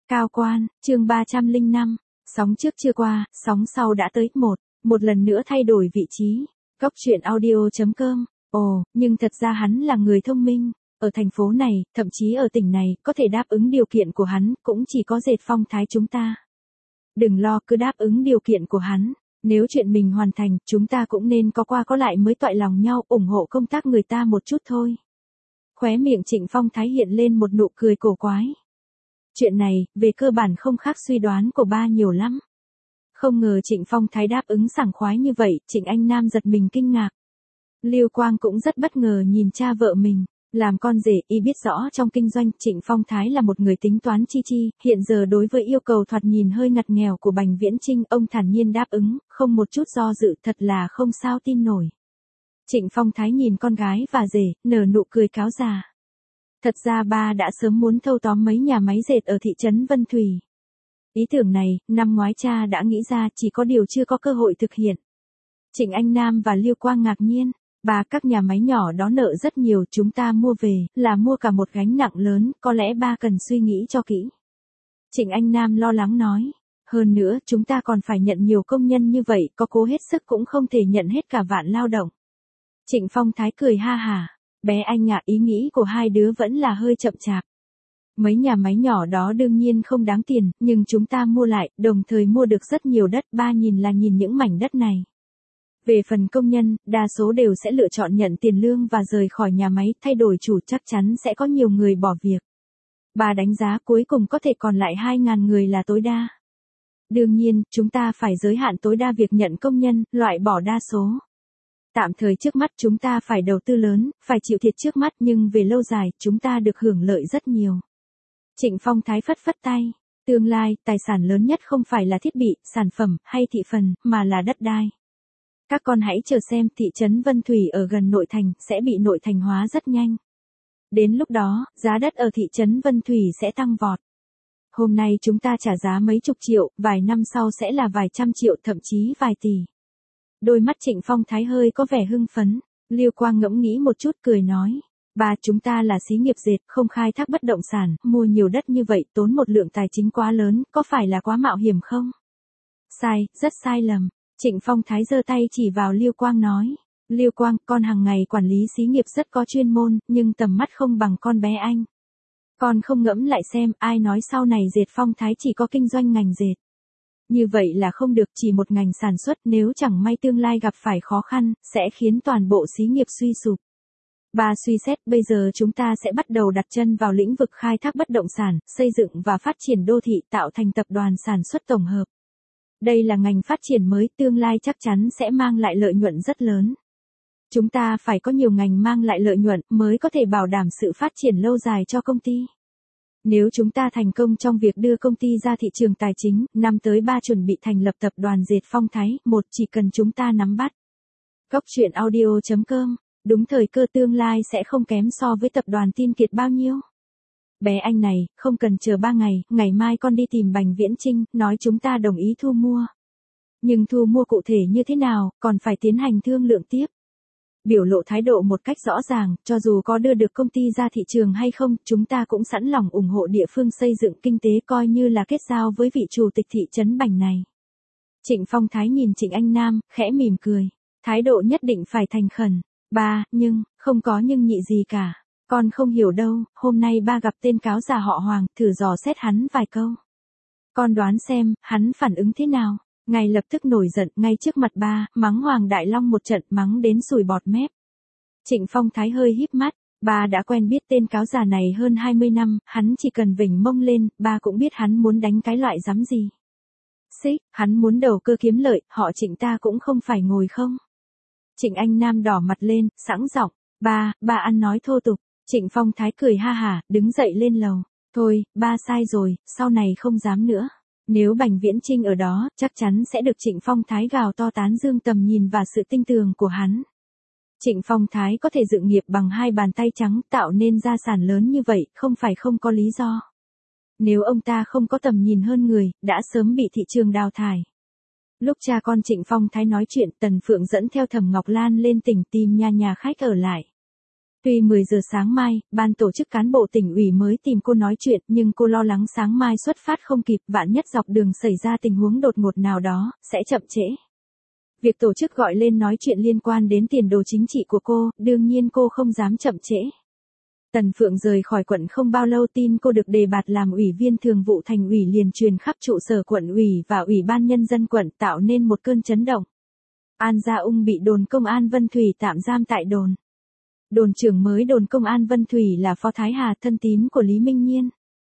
Cao quan, chương 305, sóng trước chưa qua, sóng sau đã tới. Một lần nữa thay đổi vị trí. Góc truyện audio.com. Ồ, nhưng thật ra hắn là người thông minh. Ở thành phố này, thậm chí ở tỉnh này, có thể đáp ứng điều kiện của hắn, cũng chỉ có Dệt Phong Thái chúng ta. Đừng lo, cứ đáp ứng điều kiện của hắn. Nếu chuyện mình hoàn thành, chúng ta cũng nên có qua có lại mới toại lòng nhau, ủng hộ công tác người ta một chút thôi. Khóe miệng Trịnh Phong Thái hiện lên một nụ cười cổ quái. Chuyện này, về cơ bản không khác suy đoán của ba nhiều lắm. Không ngờ Trịnh Phong Thái đáp ứng sảng khoái như vậy, Trịnh Anh Nam giật mình kinh ngạc. Lưu Quang cũng rất bất ngờ nhìn cha vợ mình. Làm con rể, y biết rõ trong kinh doanh, Trịnh Phong Thái là một người tính toán chi, hiện giờ đối với yêu cầu thoạt nhìn hơi ngặt nghèo của Bành Viễn Chinh, ông thản nhiên đáp ứng, không một chút do dự, thật là không sao tin nổi. Trịnh Phong Thái nhìn con gái và rể, nở nụ cười cáo già. Thật ra ba đã sớm muốn thâu tóm mấy nhà máy dệt ở thị trấn Vân Thủy. Ý tưởng này, năm ngoái cha đã nghĩ ra, chỉ có điều chưa có cơ hội thực hiện. Trịnh Anh Nam và Lưu Quang ngạc nhiên. Ba, các nhà máy nhỏ đó nợ rất nhiều, chúng ta mua về, là mua cả một gánh nặng lớn, có lẽ ba cần suy nghĩ cho kỹ. Trịnh Anh Nam lo lắng nói. Hơn nữa, chúng ta còn phải nhận nhiều công nhân như vậy, có cố hết sức cũng không thể nhận hết cả vạn lao động. Trịnh Phong Thái cười ha hả. Bé anh ạ, ý nghĩ của hai đứa vẫn là hơi chậm chạp. Mấy nhà máy nhỏ đó đương nhiên không đáng tiền, nhưng chúng ta mua lại, đồng thời mua được rất nhiều đất, ba nhìn những mảnh đất này. Về phần công nhân, đa số đều sẽ lựa chọn nhận tiền lương và rời khỏi nhà máy, thay đổi chủ chắc chắn sẽ có nhiều người bỏ việc. Bà đánh giá cuối cùng có thể còn lại 2.000 người là tối đa. Đương nhiên, chúng ta phải giới hạn tối đa việc nhận công nhân, loại bỏ đa số. Tạm thời trước mắt chúng ta phải đầu tư lớn, phải chịu thiệt trước mắt nhưng về lâu dài, chúng ta được hưởng lợi rất nhiều. Trịnh Phong Thái phất phất tay. Tương lai, tài sản lớn nhất không phải là thiết bị, sản phẩm, hay thị phần, mà là đất đai. Các con hãy chờ xem, thị trấn Vân Thủy ở gần nội thành, sẽ bị nội thành hóa rất nhanh. Đến lúc đó, giá đất ở thị trấn Vân Thủy sẽ tăng vọt. Hôm nay chúng ta trả giá mấy chục triệu, vài năm sau sẽ là vài trăm triệu, thậm chí vài tỷ. Đôi mắt Trịnh Phong Thái hơi có vẻ hưng phấn. Lưu Quang ngẫm nghĩ một chút cười nói. Ba, chúng ta là xí nghiệp dệt, không khai thác bất động sản, mua nhiều đất như vậy, tốn một lượng tài chính quá lớn, có phải là quá mạo hiểm không? Sai, rất sai lầm. Trịnh Phong Thái giơ tay chỉ vào Lưu Quang nói. Lưu Quang, con hàng ngày quản lý xí nghiệp rất có chuyên môn, nhưng tầm mắt không bằng con bé anh. Con không ngẫm lại xem, ai nói sau này Dệt Phong Thái chỉ có kinh doanh ngành dệt. Như vậy là không được, chỉ một ngành sản xuất, nếu chẳng may tương lai gặp phải khó khăn, sẽ khiến toàn bộ xí nghiệp suy sụp. Ba, suy xét, bây giờ chúng ta sẽ bắt đầu đặt chân vào lĩnh vực khai thác bất động sản, xây dựng và phát triển đô thị, tạo thành tập đoàn sản xuất tổng hợp. Đây là ngành phát triển mới, tương lai chắc chắn sẽ mang lại lợi nhuận rất lớn. Chúng ta phải có nhiều ngành mang lại lợi nhuận mới có thể bảo đảm sự phát triển lâu dài cho công ty. Nếu chúng ta thành công trong việc đưa công ty ra thị trường tài chính, năm tới ba chuẩn bị thành lập tập đoàn Dệt Phong Thái, chỉ cần chúng ta nắm bắt. Góc truyện audio.com, đúng thời cơ tương lai sẽ không kém so với tập đoàn Tin Kiệt bao nhiêu. Bé anh này, không cần chờ 3 ngày, ngày mai con đi tìm Bành Viễn Chinh, nói chúng ta đồng ý thu mua. Nhưng thu mua cụ thể như thế nào, còn phải tiến hành thương lượng tiếp. Biểu lộ thái độ một cách rõ ràng, cho dù có đưa được công ty ra thị trường hay không, chúng ta cũng sẵn lòng ủng hộ địa phương xây dựng kinh tế, coi như là kết giao với vị chủ tịch thị trấn Bành này. Trịnh Phong Thái nhìn Trịnh Anh Nam, khẽ mỉm cười. Thái độ nhất định phải thành khẩn. Ba, nhưng, không có nhưng nhị gì cả. Con không hiểu đâu, hôm nay ba gặp tên cáo già họ Hoàng, thử dò xét hắn vài câu. Con đoán xem, hắn phản ứng thế nào? Ngay lập tức nổi giận, ngay trước mặt ba, mắng Hoàng Đại Long một trận, mắng đến sùi bọt mép. Trịnh Phong Thái hơi híp mắt, ba đã quen biết tên cáo già này hơn 20 năm, hắn chỉ cần vểnh mông lên, ba cũng biết hắn muốn đánh cái loại rắm gì. Xích, hắn muốn đầu cơ kiếm lợi, họ Trịnh ta cũng không phải ngồi không. Trịnh Anh Nam đỏ mặt lên, sẵn giọng, ba ăn nói thô tục. Trịnh Phong Thái cười ha hả, đứng dậy lên lầu. Thôi, ba sai rồi, sau này không dám nữa. Nếu Bành Viễn Chinh ở đó, chắc chắn sẽ được Trịnh Phong Thái gào to tán dương tầm nhìn và sự tinh tường của hắn. Trịnh Phong Thái có thể dựng nghiệp bằng 2 bàn tay trắng, tạo nên gia sản lớn như vậy, không phải không có lý do. Nếu ông ta không có tầm nhìn hơn người, đã sớm bị thị trường đào thải. Lúc cha con Trịnh Phong Thái nói chuyện, Tần Phượng dẫn theo Thẩm Ngọc Lan lên tỉnh tìm nhà khách ở lại. Tuy 10 giờ sáng mai, ban tổ chức cán bộ tỉnh ủy mới tìm cô nói chuyện, nhưng cô lo lắng sáng mai xuất phát không kịp, vạn nhất dọc đường xảy ra tình huống đột ngột nào đó, sẽ chậm trễ. Việc tổ chức gọi lên nói chuyện liên quan đến tiền đồ chính trị của cô, đương nhiên cô không dám chậm trễ. Tần Phượng rời khỏi quận không bao lâu, tin cô được đề bạt làm ủy viên thường vụ thành ủy liền truyền khắp trụ sở quận ủy và ủy ban nhân dân quận, tạo nên một cơn chấn động. An Gia Ung bị đồn công an Vân Thủy tạm giam tại đồn. Đồn trưởng mới đồn công an Vân Thủy là Phó Thái Hà, thân tín của Lý Minh Nhiên.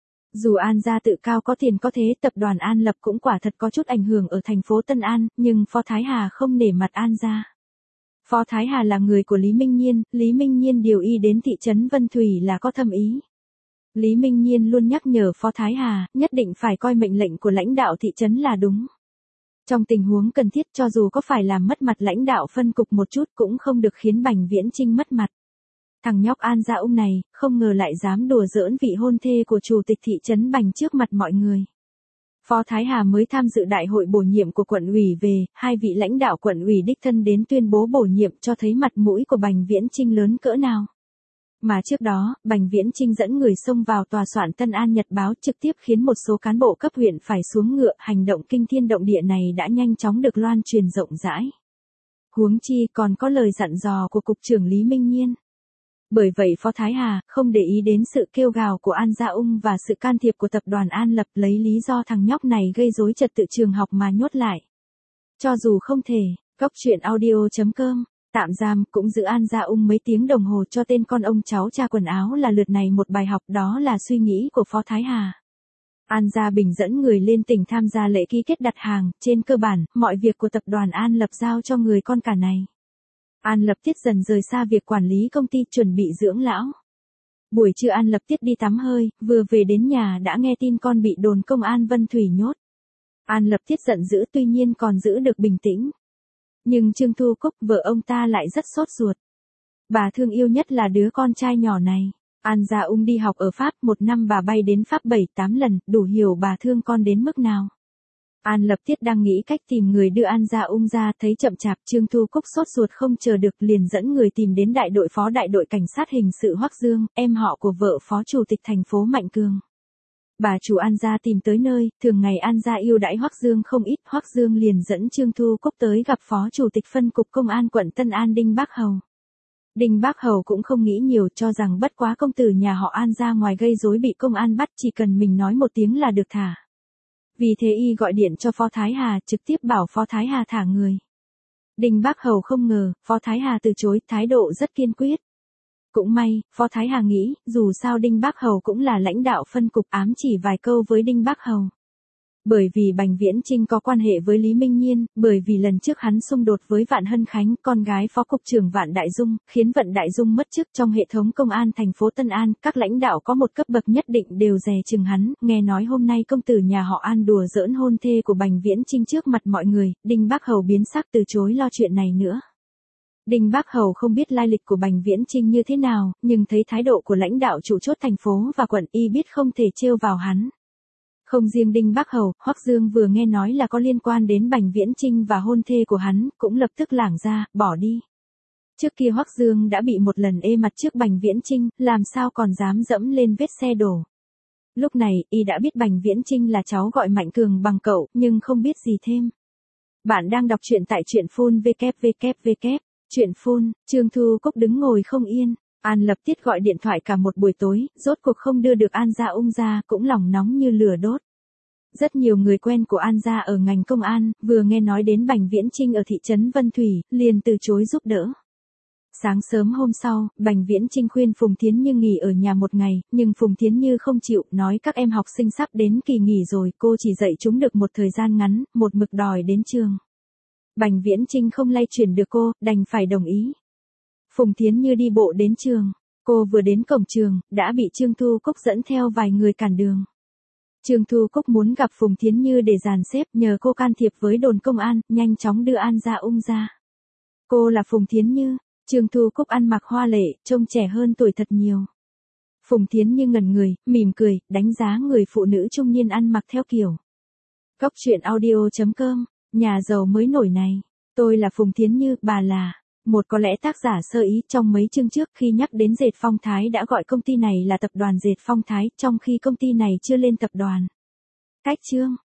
Dù An gia tự cao có tiền có thế, tập đoàn An Lập cũng quả thật có chút ảnh hưởng ở thành phố Tân An, nhưng Phó Thái Hà không nể mặt An gia. Phó Thái Hà là người của Lý Minh Nhiên điều y đến thị trấn Vân Thủy là có thâm ý. Lý Minh Nhiên luôn nhắc nhở Phó Thái Hà, nhất định phải coi mệnh lệnh của lãnh đạo thị trấn là đúng. Trong tình huống cần thiết, cho dù có phải làm mất mặt lãnh đạo phân cục một chút cũng không được khiến Bành Viễn Chinh mất mặt. Thằng nhóc An Gia Ung này, không ngờ lại dám đùa giỡn vị hôn thê của chủ tịch thị trấn Bành trước mặt mọi người. Phó Thái Hà mới tham dự đại hội bổ nhiệm của quận ủy về, hai vị lãnh đạo quận ủy đích thân đến tuyên bố bổ nhiệm, cho thấy mặt mũi của Bành Viễn Chinh lớn cỡ nào. Mà trước đó, Bành Viễn Chinh dẫn người xông vào tòa soạn Tân An Nhật Báo, trực tiếp khiến một số cán bộ cấp huyện phải xuống ngựa. Hành động kinh thiên động địa này đã nhanh chóng được loan truyền rộng rãi. Huống chi còn có lời dặn dò của Cục trưởng Lý Minh Nhiên. Bởi vậy Phó Thái Hà không để ý đến sự kêu gào của An Gia Ung và sự can thiệp của tập đoàn An Lập, lấy lý do thằng nhóc này gây rối trật tự trường học mà nhốt lại. Cho dù không thể, goctruyện.audio.com tạm giam cũng giữ An Gia Ung mấy tiếng đồng hồ cho tên con ông cháu cha quần áo là lượt này một bài học, đó là suy nghĩ của Phó Thái Hà. An Gia Bình dẫn người lên tỉnh tham gia lễ ký kết đặt hàng, trên cơ bản, mọi việc của tập đoàn An Lập giao cho người con cả này. An Lập Tiết dần rời xa việc quản lý công ty, chuẩn bị dưỡng lão. Buổi trưa An Lập Tiết đi tắm hơi, vừa về đến nhà đã nghe tin con bị đồn công an Vân Thủy nhốt. An Lập Tiết giận dữ, tuy nhiên còn giữ được bình tĩnh. Nhưng Trương Thu Cúc, vợ ông ta lại rất sốt ruột. Bà thương yêu nhất là đứa con trai nhỏ này. An Gia Ung đi học ở Pháp, một năm bà bay đến Pháp 7-8 lần, đủ hiểu bà thương con đến mức nào. An Lập Tiết đang nghĩ cách tìm người đưa An Gia Ung ra, thấy chậm chạp, Trương Thu Cúc sốt ruột không chờ được, liền dẫn người tìm đến phó đại đội cảnh sát hình sự Hoắc Dương, em họ của vợ phó chủ tịch thành phố Mạnh Cường. Bà chủ An Gia tìm tới nơi, thường ngày An Gia yêu đãi Hoắc Dương không ít, Hoắc Dương liền dẫn Trương Thu Cúc tới gặp phó chủ tịch phân cục công an quận Tân An Đinh Bác Hầu. Đinh Bác Hầu cũng không nghĩ nhiều, cho rằng bất quá công tử nhà họ An ra ngoài gây rối bị công an bắt, chỉ cần mình nói một tiếng là được thả. Vì thế y gọi điện cho Phó Thái Hà, trực tiếp bảo Phó Thái Hà thả người. Đinh Bác Hầu không ngờ, Phó Thái Hà từ chối, thái độ rất kiên quyết. Cũng may, Phó Thái Hà nghĩ, dù sao Đinh Bác Hầu cũng là lãnh đạo phân cục, ám chỉ vài câu với Đinh Bác Hầu. Bởi vì Bành Viễn Chinh có quan hệ với Lý Minh Nhiên, bởi vì lần trước hắn xung đột với Vạn Hân Khánh, con gái phó cục trưởng Vạn Đại Dung, khiến Vận Đại Dung mất chức. Trong hệ thống công an thành phố Tân An, các lãnh đạo có một cấp bậc nhất định đều dè chừng hắn. Nghe nói hôm nay công tử nhà họ An đùa giỡn hôn thê của Bành Viễn Chinh trước mặt mọi người, Đinh Bác Hầu biến sắc, từ chối lo chuyện này nữa. Đinh Bác Hầu không biết lai lịch của Bành Viễn Chinh như thế nào, nhưng thấy thái độ của lãnh đạo chủ chốt thành phố và quận, y biết không thể trêu vào hắn. Không riêng Đinh Bác Hầu, Hoắc Dương vừa nghe nói là có liên quan đến Bành Viễn Chinh và hôn thê của hắn, cũng lập tức lảng ra, bỏ đi. Trước kia Hoắc Dương đã bị một lần ê mặt trước Bành Viễn Chinh, làm sao còn dám dẫm lên vết xe đổ. Lúc này, y đã biết Bành Viễn Chinh là cháu gọi Mạnh Cường bằng cậu, nhưng không biết gì thêm. Bạn đang đọc truyện tại truyện phun www. Truyện phun, Trương Thu Cúc đứng ngồi không yên. An Lập Tiết gọi điện thoại cả một buổi tối, rốt cuộc không đưa được An Gia Ung ra, cũng lòng nóng như lửa đốt. Rất nhiều người quen của An Gia ở ngành công an, vừa nghe nói đến Bành Viễn Chinh ở thị trấn Vân Thủy, liền từ chối giúp đỡ. Sáng sớm hôm sau, Bành Viễn Chinh khuyên Phùng Thiến Như nghỉ ở nhà một ngày, nhưng Phùng Thiến Như không chịu, nói các em học sinh sắp đến kỳ nghỉ rồi, cô chỉ dạy chúng được một thời gian ngắn, một mực đòi đến trường. Bành Viễn Chinh không lay chuyển được cô, đành phải đồng ý. Phùng Thiến Như đi bộ đến trường. Cô vừa đến cổng trường, đã bị Trương Thu Cúc dẫn theo vài người cản đường. Trương Thu Cúc muốn gặp Phùng Thiến Như để dàn xếp, nhờ cô can thiệp với đồn công an, nhanh chóng đưa An Gia Ung ra. Cô là Phùng Thiến Như. Trương Thu Cúc ăn mặc hoa lệ, trông trẻ hơn tuổi thật nhiều. Phùng Thiến Như ngẩn người, mỉm cười, đánh giá người phụ nữ trung niên ăn mặc theo kiểu. Goctruyện.audio.com, nhà giàu mới nổi này. Tôi là Phùng Thiến Như, bà là. Một có lẽ tác giả sơ ý trong mấy chương trước khi nhắc đến Dệt Phong Thái đã gọi công ty này là tập đoàn Dệt Phong Thái trong khi công ty này chưa lên tập đoàn. Cách chương